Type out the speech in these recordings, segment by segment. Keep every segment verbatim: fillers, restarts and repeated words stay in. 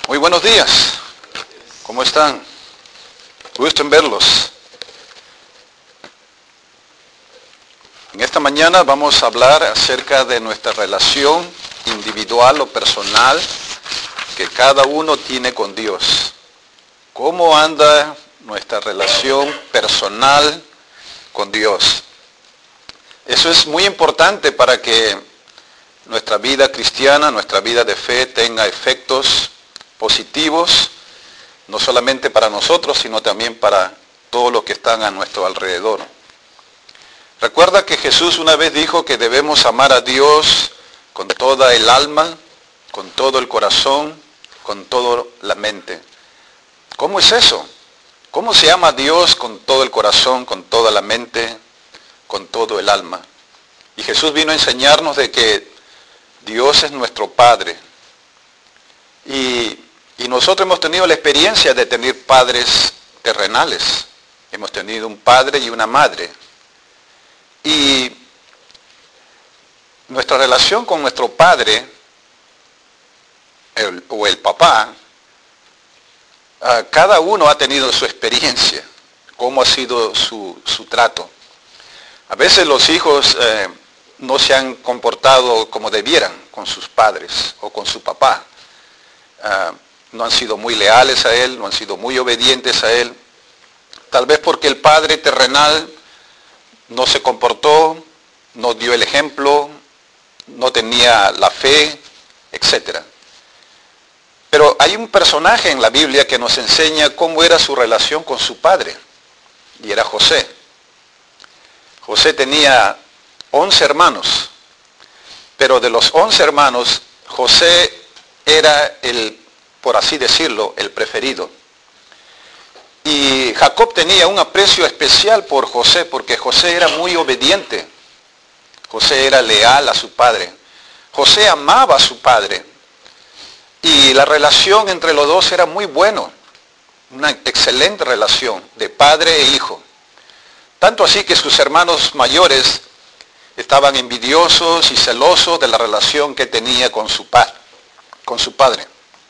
Muy buenos días. ¿Cómo están? Gusto en verlos. En esta mañana vamos a hablar acerca de nuestra relación individual o personal que cada uno tiene con Dios. ¿Cómo anda nuestra relación personal con Dios? Eso es muy importante para que nuestra vida cristiana, nuestra vida de fe tenga efectos positivos, no solamente para nosotros, sino también para todos los que están a nuestro alrededor. Recuerda que Jesús una vez dijo que debemos amar a Dios con toda el alma, con todo el corazón, con toda la mente. ¿Cómo es eso? ¿Cómo se ama a Dios con todo el corazón, con toda la mente, con todo el alma? Y Jesús vino a enseñarnos de que Dios es nuestro Padre. Y, y nosotros hemos tenido la experiencia de tener padres terrenales. Hemos tenido un padre y una madre. Y nuestra relación con nuestro padre, el, o el papá, uh, cada uno ha tenido su experiencia, cómo ha sido su, su trato. A veces los hijos eh, no se han comportado como debieran con sus padres o con su papá. Uh, no han sido muy leales a él, no han sido muy obedientes a él. Tal vez porque el padre terrenal no se comportó, no dio el ejemplo, no tenía la fe, etcétera. Pero hay un personaje en la Biblia que nos enseña cómo era su relación con su padre, y era José. José tenía once hermanos, pero de los once hermanos, José era el, por así decirlo, el preferido. Y Jacob tenía un aprecio especial por José, porque José era muy obediente. José era leal a su padre. José amaba a su padre. Y la relación entre los dos era muy buena. Una excelente relación de padre e hijo. Tanto así que sus hermanos mayores estaban envidiosos y celosos de la relación que tenía con su, pa- con su padre.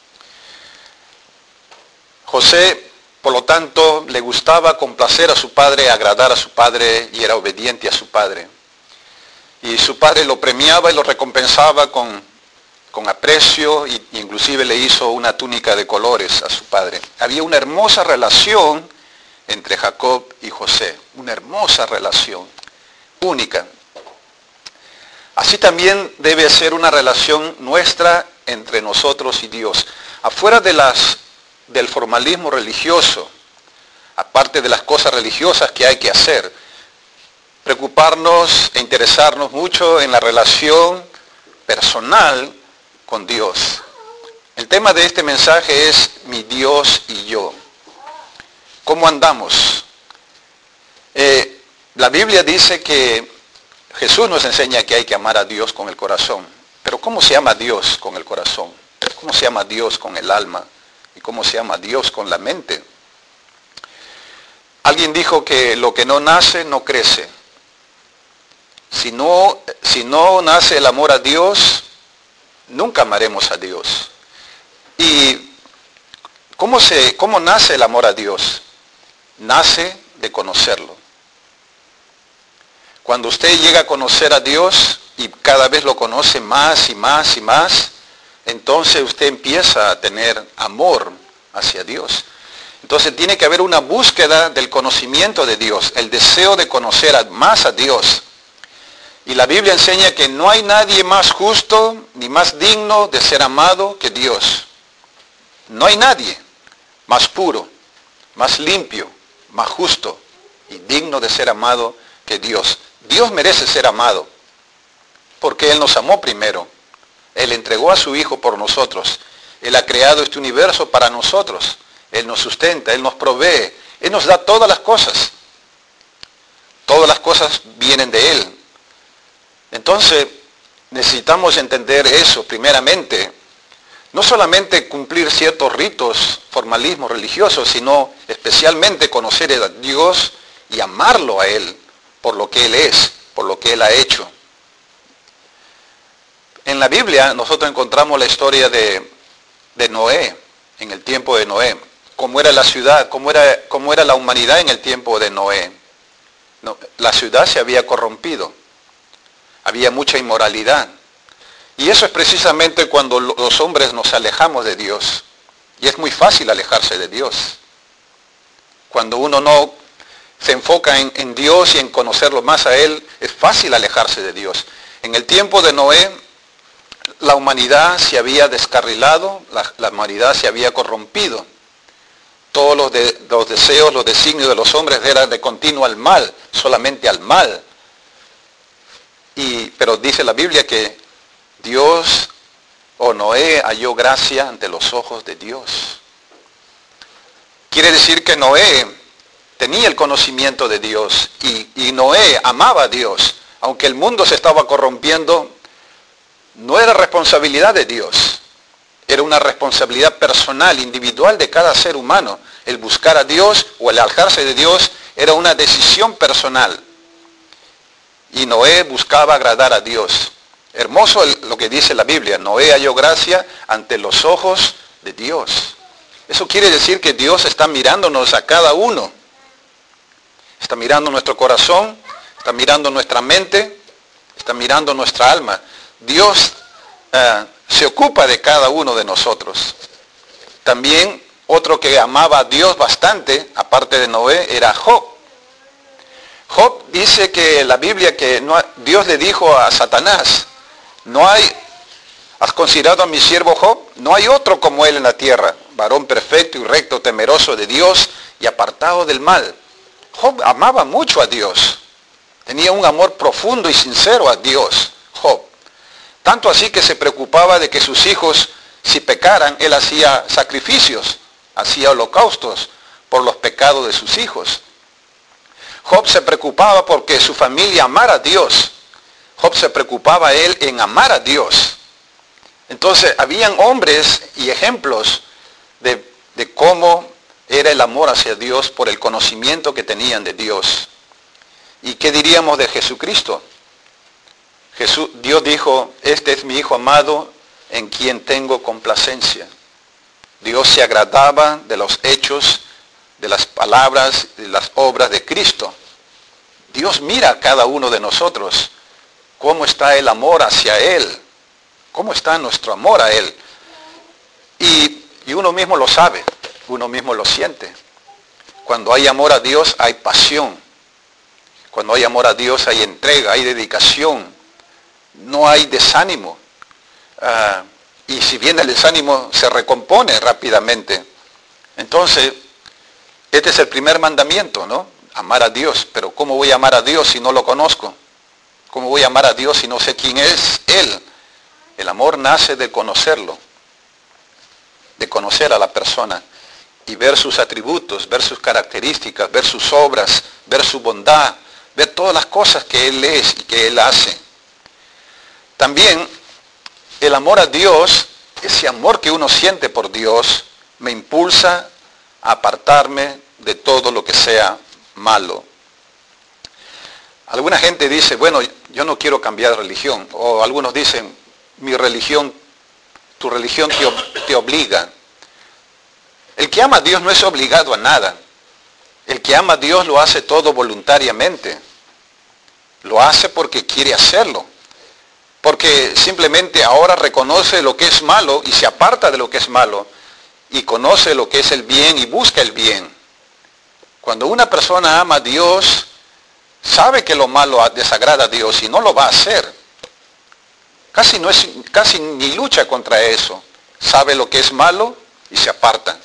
José, por lo tanto, le gustaba complacer a su padre, agradar a su padre, y era obediente a su padre. Y su padre lo premiaba y lo recompensaba con, con aprecio, e inclusive le hizo una túnica de colores a su padre. Había una hermosa relación entre Jacob y José, una hermosa relación, única. Así también debe ser una relación nuestra entre nosotros y Dios. Afuera de las del formalismo religioso, aparte de las cosas religiosas que hay que hacer, preocuparnos e interesarnos mucho en la relación personal con Dios. El tema de este mensaje es mi Dios y yo. ¿Cómo andamos? Eh, la Biblia dice que Jesús nos enseña que hay que amar a Dios con el corazón. Pero ¿cómo se ama a Dios con el corazón? ¿Cómo se ama a Dios con el alma? ¿Y cómo se ama a Dios con la mente? Alguien dijo que lo que no nace, no crece. Si no, si no nace el amor a Dios, nunca amaremos a Dios. ¿Y cómo, se, cómo nace el amor a Dios? Nace de conocerlo. Cuando usted llega a conocer a Dios y cada vez lo conoce más y más y más, entonces usted empieza a tener amor hacia Dios. Entonces tiene que haber una búsqueda del conocimiento de Dios, el deseo de conocer más a Dios. Y la Biblia enseña que no hay nadie más justo ni más digno de ser amado que Dios. No hay nadie más puro, más limpio, más justo y digno de ser amado que Dios. Dios merece ser amado porque Él nos amó primero. Él entregó a su Hijo por nosotros. Él ha creado este universo para nosotros. Él nos sustenta, Él nos provee, Él nos da todas las cosas. Todas las cosas vienen de Él. Entonces, necesitamos entender eso primeramente. No solamente cumplir ciertos ritos, formalismos religiosos, sino especialmente conocer a Dios y amarlo a Él por lo que Él es, por lo que Él ha hecho. En la Biblia nosotros encontramos la historia de, de Noé. en el tiempo de Noé. ¿Cómo era la ciudad? ¿Cómo era, cómo era la humanidad en el tiempo de Noé? No, la ciudad se había corrompido. Había mucha inmoralidad. Y eso es precisamente cuando los hombres nos alejamos de Dios. Y es muy fácil alejarse de Dios. Cuando uno no se enfoca en, en Dios y en conocerlo más a Él, es fácil alejarse de Dios. En el tiempo de Noé, la humanidad se había descarrilado, la, la humanidad se había corrompido. Todos los, de, los deseos, los designios de los hombres eran de continuo al mal, solamente al mal. Y, pero dice la Biblia que Dios o Noé halló gracia ante los ojos de Dios. Quiere decir que Noé tenía el conocimiento de Dios y, y Noé amaba a Dios. Aunque el mundo se estaba corrompiendo, no era responsabilidad de Dios. Era una responsabilidad personal, individual de cada ser humano. El buscar a Dios o el alejarse de Dios era una decisión personal. Y Noé buscaba agradar a Dios. Hermoso lo que dice la Biblia. Noé halló gracia ante los ojos de Dios. Eso quiere decir que Dios está mirándonos a cada uno. Está mirando nuestro corazón, está mirando nuestra mente, está mirando nuestra alma. Dios uh, se ocupa de cada uno de nosotros. También otro que amaba a Dios bastante, aparte de Noé, era Job. Job dice que la Biblia que no, Dios le dijo a Satanás, no hay, ¿has considerado a mi siervo Job? No hay otro como él en la tierra, varón perfecto y recto, temeroso de Dios y apartado del mal. Job amaba mucho a Dios, tenía un amor profundo y sincero a Dios, Job. Tanto así que se preocupaba de que sus hijos, si pecaran, él hacía sacrificios, hacía holocaustos por los pecados de sus hijos. Job se preocupaba porque su familia amara a Dios. Job se preocupaba él en amar a Dios. Entonces, habían hombres y ejemplos de, de cómo era el amor hacia Dios por el conocimiento que tenían de Dios. ¿Y qué diríamos de Jesucristo? Jesús, Dios dijo, este es mi Hijo amado en quien tengo complacencia. Dios se agradaba de los hechos, de las palabras, de las obras de Cristo. Dios mira a cada uno de nosotros. ¿Cómo está el amor hacia Él? ¿Cómo está nuestro amor a Él? Y, y uno mismo lo sabe, uno mismo lo siente. Cuando hay amor a Dios hay pasión. Cuando hay amor a Dios hay entrega, hay dedicación. No hay desánimo. Uh, y si viene el desánimo se recompone rápidamente. Entonces, este es el primer mandamiento, ¿no? Amar a Dios. Pero ¿cómo voy a amar a Dios si no lo conozco? ¿Cómo voy a amar a Dios si no sé quién es Él? El amor nace de conocerlo, de conocer a la persona y ver sus atributos, ver sus características, ver sus obras, ver su bondad, ver todas las cosas que Él es y que Él hace. También el amor a Dios, ese amor que uno siente por Dios, me impulsa a apartarme de todo lo que sea malo. Alguna gente dice, bueno, yo no quiero cambiar de religión. O algunos dicen, mi religión, tu religión te, te obliga. El que ama a Dios no es obligado a nada. El que ama a Dios lo hace todo voluntariamente. Lo hace porque quiere hacerlo. Porque simplemente ahora reconoce lo que es malo y se aparta de lo que es malo. Y conoce lo que es el bien y busca el bien. Cuando una persona ama a Dios, sabe que lo malo desagrada a Dios y no lo va a hacer. Casi, no es, casi ni lucha contra eso. Sabe lo que es malo y se aparta.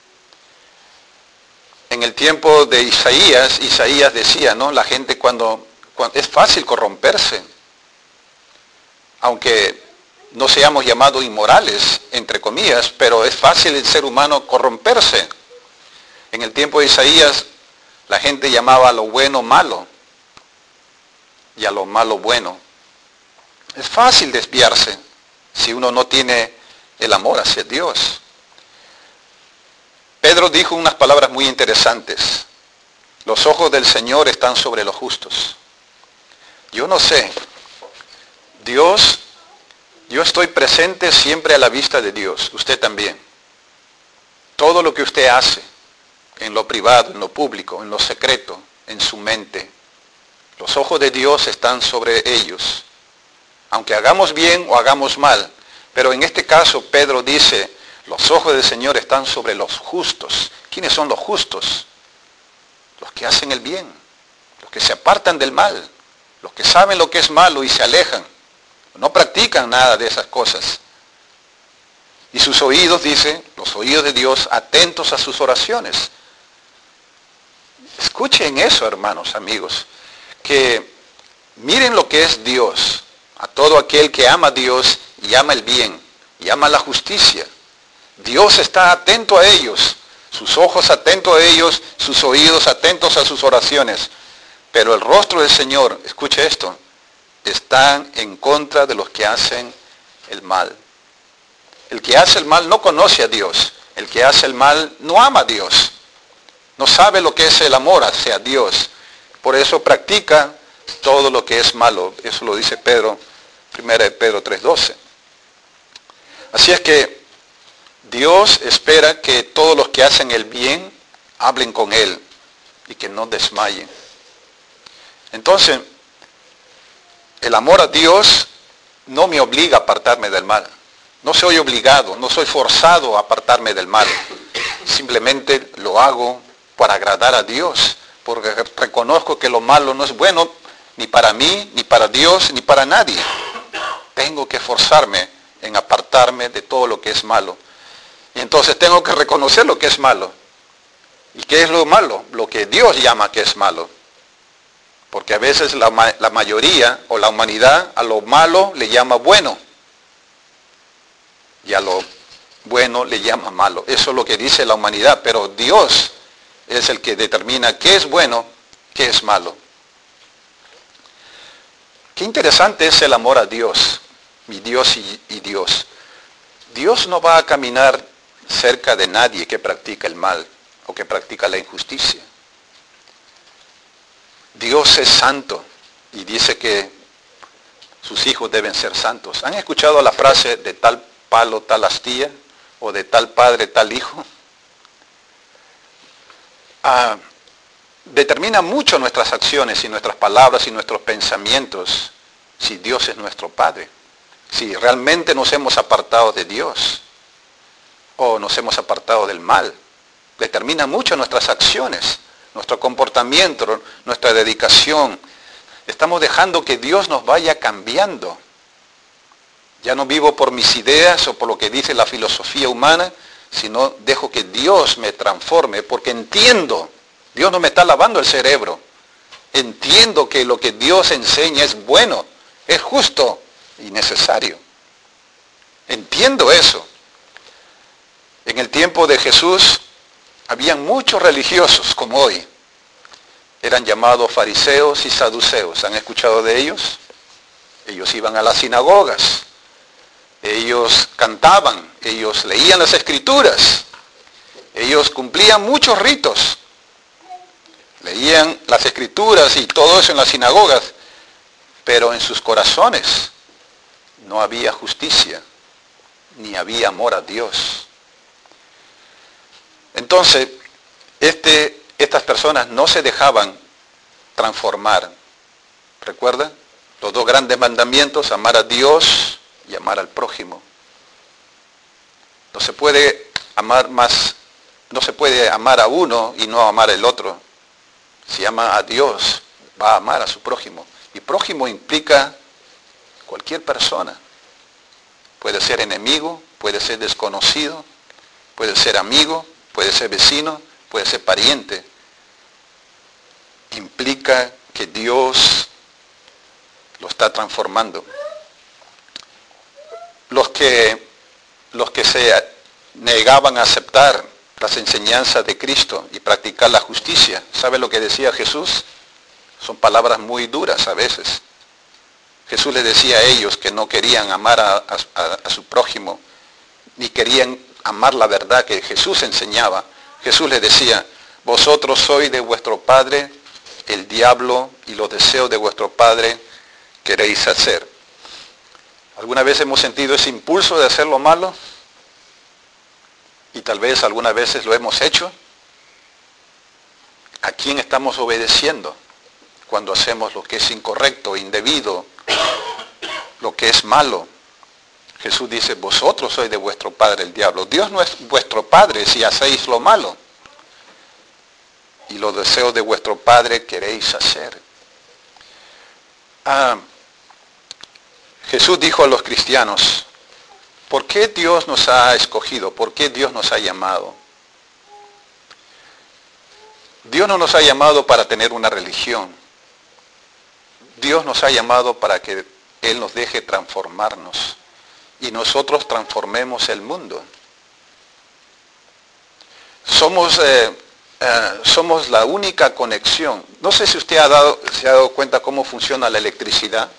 En el tiempo de Isaías, Isaías decía, ¿no? La gente cuando, cuando es fácil corromperse. Aunque no seamos llamados inmorales, entre comillas, pero es fácil el ser humano corromperse. En el tiempo de Isaías, la gente llamaba a lo bueno malo y a lo malo bueno. Es fácil desviarse si uno no tiene el amor hacia Dios. Pedro dijo unas palabras muy interesantes. Los ojos del Señor están sobre los justos. Yo no sé, Dios, yo estoy presente siempre a la vista de Dios, usted también. usted hace, en lo privado, en lo público, en lo secreto, en su mente, los ojos de Dios están sobre ellos. Aunque hagamos bien o hagamos mal, pero en este caso Pedro dice, los ojos del Señor están sobre los justos. ¿Quiénes son los justos? Los que hacen el bien, los que se apartan del mal, los que saben lo que es malo y se alejan, no practican nada de esas cosas. Y sus oídos, dice, los oídos de Dios, atentos a sus oraciones. Escuchen eso, hermanos, amigos, que miren lo que es Dios, a todo aquel que ama a Dios y ama el bien, y ama la justicia. Dios está atento a ellos, sus ojos atentos a ellos, sus oídos atentos a sus oraciones. Pero el rostro del Señor, escuche esto, están en contra de los que hacen el mal. El que hace el mal no conoce a Dios. El que hace el mal no ama a Dios. No sabe lo que es el amor hacia Dios. Por eso practica todo lo que es malo. Eso lo dice Pedro, primera de Pedro tres doce. Así es que Dios espera que todos los que hacen el bien hablen con Él y que no desmayen. Entonces, el amor a Dios no me obliga a apartarme del mal. No soy obligado, no soy forzado a apartarme del mal. Simplemente lo hago para agradar a Dios, porque reconozco que lo malo no es bueno ni para mí, ni para Dios, ni para nadie. Tengo que forzarme en apartarme de todo lo que es malo. Y entonces tengo que reconocer lo que es malo. ¿Y qué es lo malo? Lo que Dios llama que es malo. Porque a veces la, la mayoría o la humanidad a lo malo le llama bueno. Y a lo bueno le llama malo. Eso es lo que dice la humanidad. Pero Dios es el que determina qué es bueno, qué es malo. Qué interesante es el amor a Dios. Mi Dios y, y Dios. Dios no va a caminar cerca de nadie que practica el mal o que practica la injusticia. Dios es santo y dice que sus hijos deben ser santos. ¿Han escuchado la frase de tal palo, tal astilla? ¿O de tal padre, tal hijo? Ah, determina mucho nuestras acciones y nuestras palabras y nuestros pensamientos si Dios es nuestro Padre. Si realmente nos hemos apartado de Dios o nos hemos apartado del mal. Determina mucho nuestras acciones, nuestro comportamiento, nuestra dedicación. Estamos dejando que Dios nos vaya cambiando. Ya no vivo por mis ideas o por lo que dice la filosofía humana, sino dejo que Dios me transforme, porque entiendo, Dios no me está lavando el cerebro. Entiendo que lo que Dios enseña es bueno, es justo y necesario. Entiendo eso. En el tiempo de Jesús, habían muchos religiosos como hoy. Eran llamados fariseos y saduceos. ¿Han escuchado de ellos? Ellos iban a las sinagogas. Ellos cantaban. Ellos leían las escrituras. Ellos cumplían muchos ritos. Leían las escrituras y todo eso en las sinagogas. Pero en sus corazones no había justicia, ni había amor a Dios. Entonces, este, estas personas no se dejaban transformar. ¿Recuerda? Los dos grandes mandamientos, amar a Dios y amar al prójimo. No se puede amar más, no se puede amar a uno y no amar al otro. Si ama a Dios, va a amar a su prójimo. Y prójimo implica cualquier persona. Puede ser enemigo, puede ser desconocido, puede ser amigo, puede ser vecino, puede ser pariente. Implica que Dios lo está transformando. Los que, los que se negaban a aceptar las enseñanzas de Cristo y practicar la justicia, ¿sabe lo que decía Jesús? Son palabras muy duras a veces. Jesús les decía a ellos que no querían amar a, a, a su prójimo, ni querían amar la verdad que Jesús enseñaba. Jesús les decía, vosotros sois de vuestro padre el diablo y los deseos de vuestro padre queréis hacer. ¿Alguna vez hemos sentido ese impulso de hacer lo malo? Y tal vez algunas veces lo hemos hecho. ¿A quién estamos obedeciendo cuando hacemos lo que es incorrecto, indebido, lo que es malo? Jesús dice, vosotros sois de vuestro padre el diablo. Dios no es vuestro padre si hacéis lo malo. Y los deseos de vuestro padre queréis hacer. Ah, Jesús dijo a los cristianos, ¿por qué Dios nos ha escogido? ¿Por qué Dios nos ha llamado? Dios no nos ha llamado para tener una religión. Dios nos ha llamado para que Él nos deje transformarnos y nosotros transformemos el mundo. Somos, eh, eh, somos la única conexión. No sé si usted ha dado, se ha dado cuenta cómo funciona la electricidad.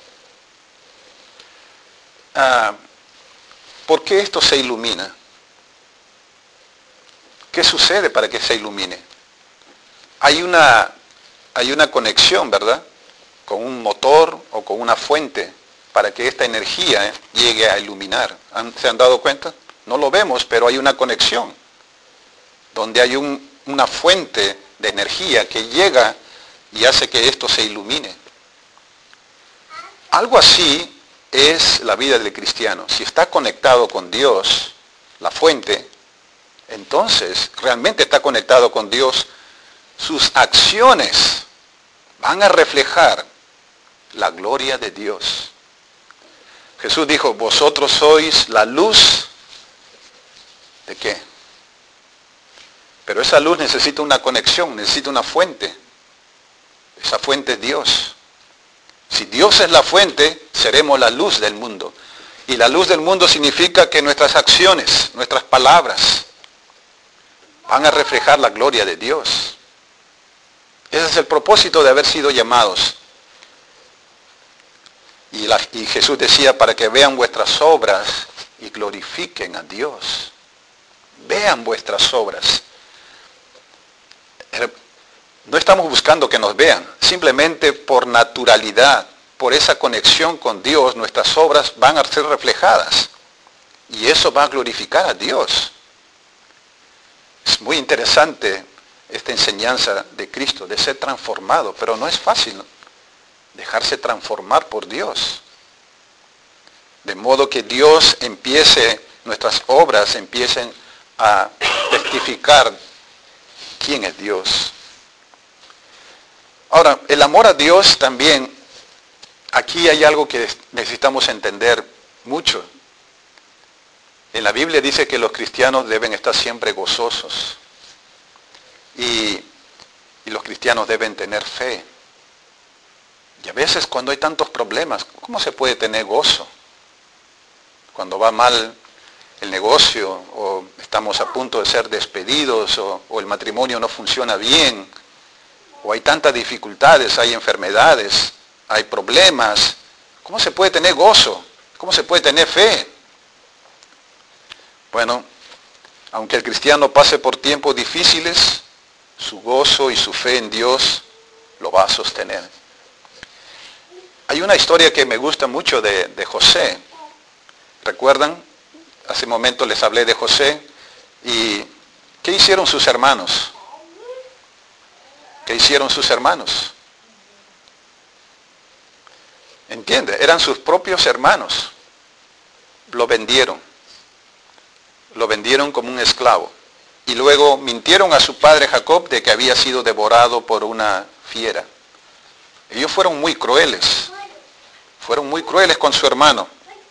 Ah, ¿Por qué esto se ilumina? ¿Qué sucede para que se ilumine? Hay una, hay una conexión, ¿verdad? Con un motor o con una fuente para que esta energía eh, llegue a iluminar. ¿Se han dado cuenta? No lo vemos, pero hay una conexión donde hay un, una fuente de energía que llega y hace que esto se ilumine. Algo así es la vida del cristiano. Si está conectado con Dios, la fuente, entonces realmente está conectado con Dios, sus acciones van a reflejar la gloria de Dios. Jesús dijo, vosotros sois la luz, ¿de qué? Pero esa luz necesita una conexión, necesita una fuente. Esa fuente es Dios. Si Dios es la fuente, seremos la luz del mundo. Y la luz del mundo significa que nuestras acciones, nuestras palabras, van a reflejar la gloria de Dios. Ese es el propósito de haber sido llamados. Y, la, y Jesús decía, para que vean vuestras obras y glorifiquen a Dios. Vean vuestras obras. No estamos buscando que nos vean, simplemente por naturalidad, por esa conexión con Dios, nuestras obras van a ser reflejadas. Y eso va a glorificar a Dios. Es muy interesante esta enseñanza de Cristo, de ser transformado, pero no es fácil dejarse transformar por Dios. De modo que Dios empiece, nuestras obras empiecen a testificar quién es Dios. Ahora, el amor a Dios también, aquí hay algo que necesitamos entender mucho. En la Biblia dice que los cristianos deben estar siempre gozosos. Y, y los cristianos deben tener fe. Y a veces cuando hay tantos problemas, ¿cómo se puede tener gozo? Cuando va mal el negocio, o estamos a punto de ser despedidos, o, o el matrimonio no funciona bien, o hay tantas dificultades, hay enfermedades, hay problemas. ¿Cómo se puede tener gozo? ¿Cómo se puede tener fe? Bueno, aunque el cristiano pase por tiempos difíciles, su gozo y su fe en Dios lo va a sostener. Hay una historia que me gusta mucho de, de José. ¿Recuerdan? Hace un momento les hablé de José. ¿Y qué hicieron sus hermanos? ¿Qué hicieron sus hermanos? ¿Entiende? Eran sus propios hermanos. Lo vendieron. Lo vendieron como un esclavo. Y luego mintieron a su padre Jacob de que había sido devorado por una fiera. Ellos fueron muy crueles. Fueron muy crueles con su hermano.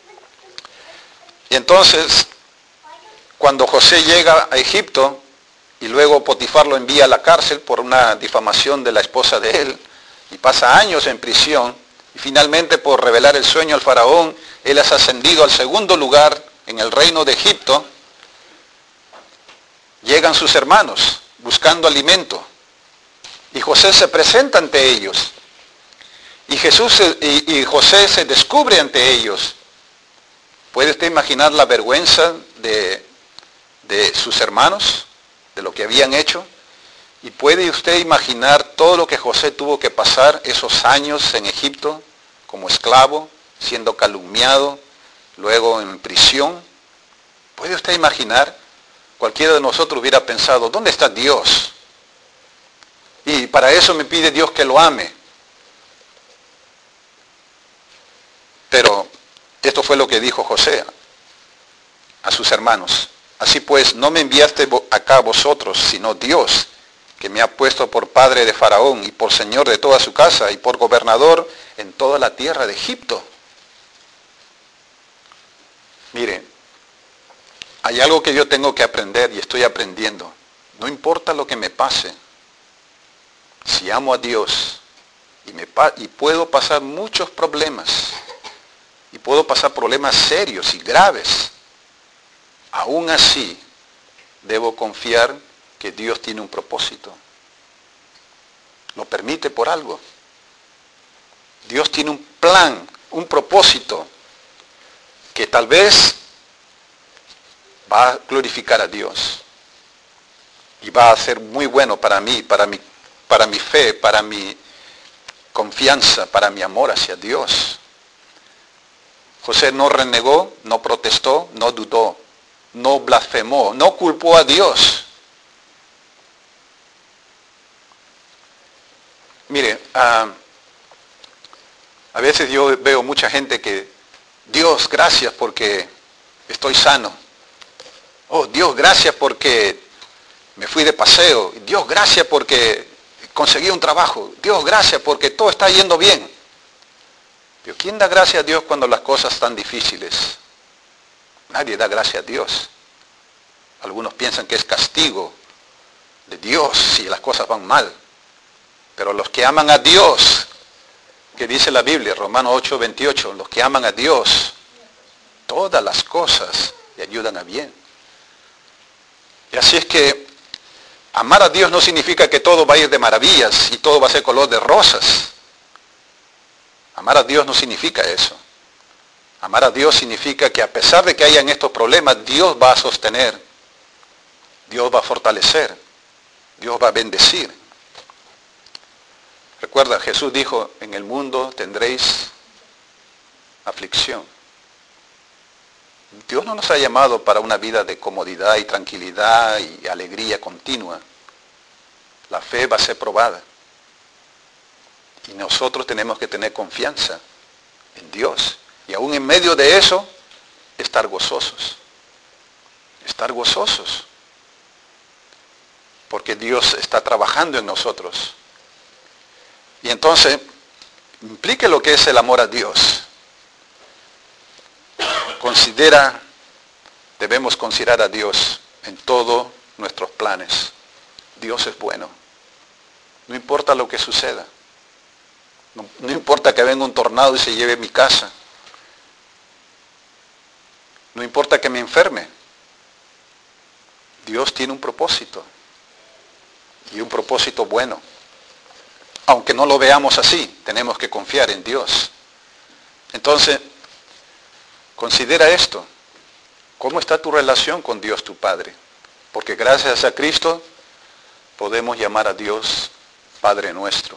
Y entonces, cuando José llega a Egipto, y luego Potifar lo envía a la cárcel por una difamación de la esposa de él, y pasa años en prisión, y finalmente por revelar el sueño al faraón, él es ascendido al segundo lugar en el reino de Egipto. Llegan sus hermanos buscando alimento, y José se presenta ante ellos, y, Jesús, y, y José se descubre ante ellos. ¿Puede usted imaginar la vergüenza de, de sus hermanos? De lo que habían hecho. Y puede usted imaginar todo lo que José tuvo que pasar esos años en Egipto como esclavo, siendo calumniado, luego en prisión. ¿Puede usted imaginar? cualquiera de nosotros hubiera pensado, ¿dónde está Dios? Y para eso me pide Dios que lo ame. Pero esto fue lo que dijo José a sus hermanos. Así pues, no me enviaste acá vosotros, sino Dios, que me ha puesto por padre de Faraón y por señor de toda su casa y por gobernador en toda la tierra de Egipto. Mire, hay algo que yo tengo que aprender y estoy aprendiendo. No importa lo que me pase, si amo a Dios y, me, y puedo pasar muchos problemas, y puedo pasar problemas serios y graves, aún así debo confiar que Dios tiene un propósito. Lo permite por algo. Dios tiene un plan, un propósito, que tal vez va a glorificar a Dios. Y va a ser muy bueno para mí, para mi, para mi fe, para mi confianza, para mi amor hacia Dios. José no renegó, no protestó, no dudó, no blasfemó, no culpó a Dios. Mire, uh, a veces yo veo mucha gente que, Dios, gracias porque estoy sano. Oh, Dios, gracias porque me fui de paseo. Dios, gracias porque conseguí un trabajo. Dios, gracias porque todo está yendo bien. Pero ¿quién da gracias a Dios cuando las cosas están difíciles? Nadie da gracias a Dios. Algunos piensan que es castigo de Dios si las cosas van mal. Pero los que aman a Dios, que dice la Biblia, Romanos ocho, veintiocho, los que aman a Dios, todas las cosas le ayudan a bien. Y así es que amar a Dios no significa que todo va a ir de maravillas y todo va a ser color de rosas. Amar a Dios no significa eso. Amar a Dios significa que a pesar de que hayan estos problemas, Dios va a sostener, Dios va a fortalecer, Dios va a bendecir. Recuerda, Jesús dijo, en el mundo tendréis aflicción. Dios no nos ha llamado para una vida de comodidad y tranquilidad y alegría continua. La fe va a ser probada. Y nosotros tenemos que tener confianza en Dios. Y aún en medio de eso, estar gozosos. Estar gozosos. Porque Dios está trabajando en nosotros. Y entonces, implique lo que es el amor a Dios. Considera, debemos considerar a Dios en todos nuestros planes. Dios es bueno. No importa lo que suceda. No, no importa que venga un tornado y se lleve mi casa. No importa que me enferme. Dios tiene un propósito. Y un propósito bueno. Aunque no lo veamos así, tenemos que confiar en Dios. Entonces, considera esto. ¿Cómo está tu relación con Dios tu Padre? Porque gracias a Cristo podemos llamar a Dios Padre nuestro.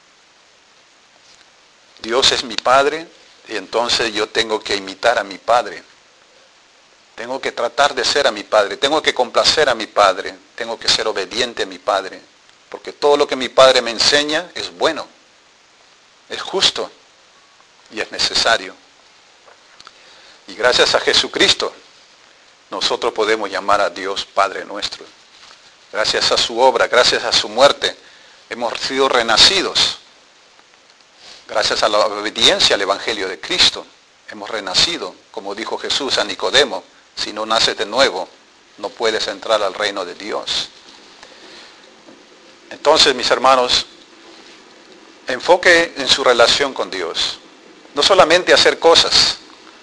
Dios es mi Padre y entonces yo tengo que imitar a mi Padre. Tengo que tratar de ser a mi Padre. Tengo que complacer a mi Padre. Tengo que ser obediente a mi Padre. Porque todo lo que mi Padre me enseña es bueno, es justo y es necesario. Y gracias a Jesucristo, nosotros podemos llamar a Dios Padre nuestro. Gracias a su obra, gracias a su muerte, hemos sido renacidos. Gracias a la obediencia al Evangelio de Cristo, hemos renacido. Como dijo Jesús a Nicodemo, si no naces de nuevo, no puedes entrar al reino de Dios. Entonces, mis hermanos, enfoque en su relación con Dios. No solamente hacer cosas,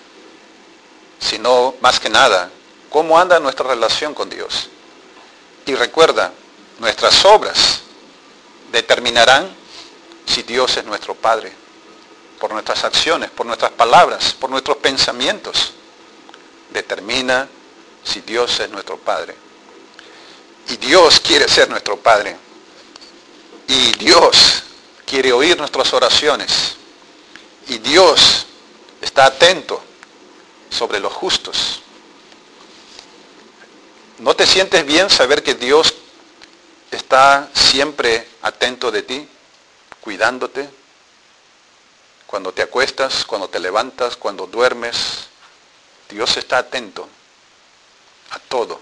sino más que nada, cómo anda nuestra relación con Dios. Y recuerda, nuestras obras determinarán si Dios es nuestro Padre, por nuestras acciones, por nuestras palabras, por nuestros pensamientos. Determina si Dios es nuestro Padre. Y Dios quiere ser nuestro Padre. Y Dios quiere oír nuestras oraciones. Y Dios está atento sobre los justos. ¿No te sientes bien saber que Dios está siempre atento de ti, cuidándote? Cuando te acuestas, cuando te levantas, cuando duermes, Dios está atento a todo.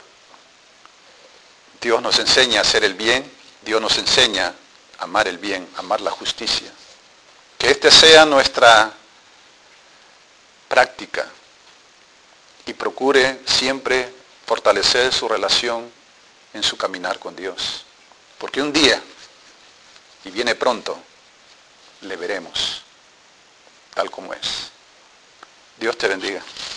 Dios nos enseña a hacer el bien, Dios nos enseña a amar el bien, amar la justicia. Que esta sea nuestra práctica y procure siempre fortalecer su relación en su caminar con Dios. Porque un día, y viene pronto, le veremos tal como es. Dios te bendiga.